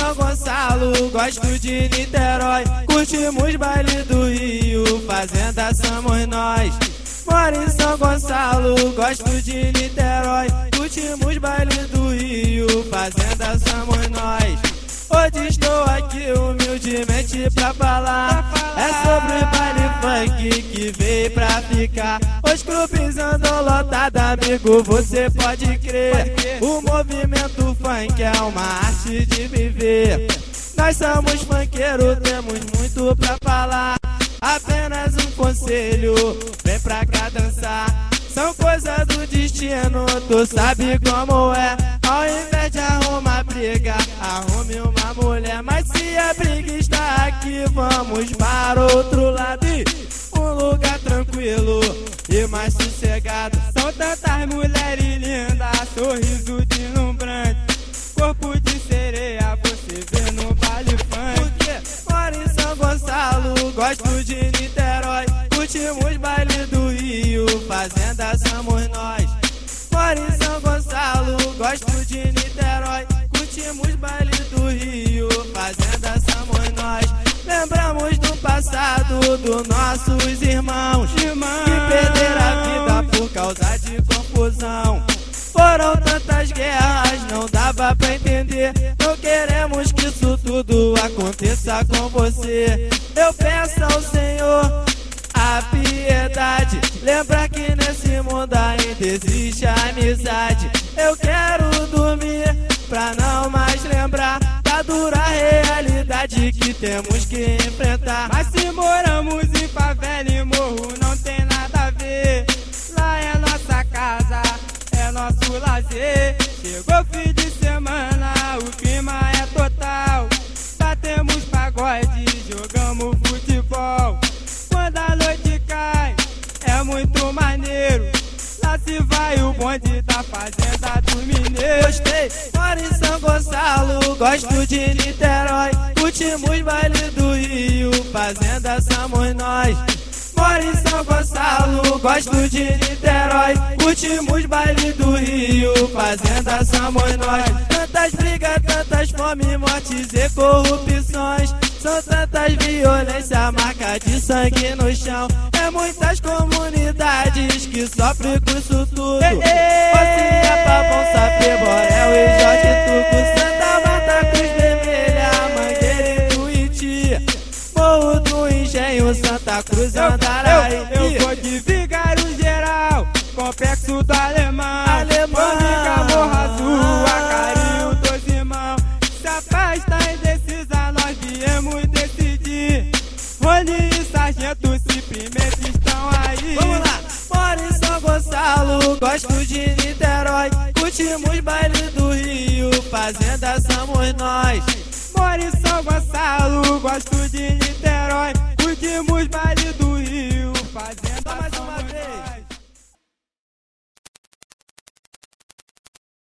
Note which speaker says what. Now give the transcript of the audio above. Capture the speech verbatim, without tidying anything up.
Speaker 1: São Gonçalo, gosto de Niterói. Curtimos baile do Rio, fazenda somos nós. Moro em São Gonçalo, gosto de Niterói. Curtimos baile do Rio, fazenda somos nós. Hoje estou aqui humildemente pra falar. É sobre baile funk que veio pra ficar. Os clubes andam lotados, amigo, você pode crer. O movimento funk é uma arte de viver. Nós somos funkeiros, temos muito pra falar. Apenas um conselho, vem pra cá dançar. São coisas do destino, tu sabe como é. Ao invés de arrumar briga, arrume uma mulher. Mas se a briga está aqui, vamos para outro lado. E um lugar tranquilo e mais sossegado.
Speaker 2: São tantas mulheres lindas, sorriso deslumbrante, corpo de sereia, você vê no baile funk.
Speaker 1: Porque moro em São Gonçalo, gosto de Niterói. Curtimos baile do Rio, fazenda somos nós. Moro em São Gonçalo, gosto de Niterói. Curtimos baile do Rio, fazenda somos nós. Lembramos do passado dos nossos irmãos,
Speaker 2: Irmão.
Speaker 1: que perderam a vida por causa de confusão. Foram tantas guerras, não dava pra entender. Não queremos que isso tudo aconteça com você. Eu peço ao Senhor a piedade. Lembra que nesse mundo ainda existe a amizade. Eu quero dormir pra não mais lembrar da dura realidade que temos que enfrentar.
Speaker 2: Mas se moramos em favela e morro, não tem nada a ver. Lá é nossa casa, é nosso lazer. Chegou fim de semana, o clima é total. Batemos pagode, jogamos futebol. Quando a noite cai, é muito maneiro. Lá se vai o bonde da fazenda dos mineiros.
Speaker 1: Gostei, moro em São Gonçalo, gosto de Niterói. Curtimos baile do Rio, fazenda somos nós. Moro em São Gonçalo, gosto de Niterói. Curtimos baile do Rio, fazenda somos nós. Tantas brigas, tantas fome, mortes e corrupções. São tantas violências, marca de sangue no chão. É muitas comunidades que sofrem com isso tudo. Rocinha, Pavão, Sapê, Borel e Jorge Tuco. Santa Marta, Cruz Vermelha, Mangueira e Tuiuti. Morro do Engenho, Santa Cruz, Andaraí.
Speaker 2: Eu, eu, eu vou de Vigário Geral, Complexo do Alemão,
Speaker 1: Alemão.
Speaker 2: Mônica, Morro Azul, Acarinho dos Irmãos. Se a paz tá indecisa, nós viemos decidir. Rony e Sargento simplesmente estão aí.
Speaker 1: Vamos lá! Moro em São Gonçalo, gosto de Niterói. Curtimos baile do Rio, fazenda somos nós.
Speaker 2: Moro em São Gonçalo, gosto de Niterói.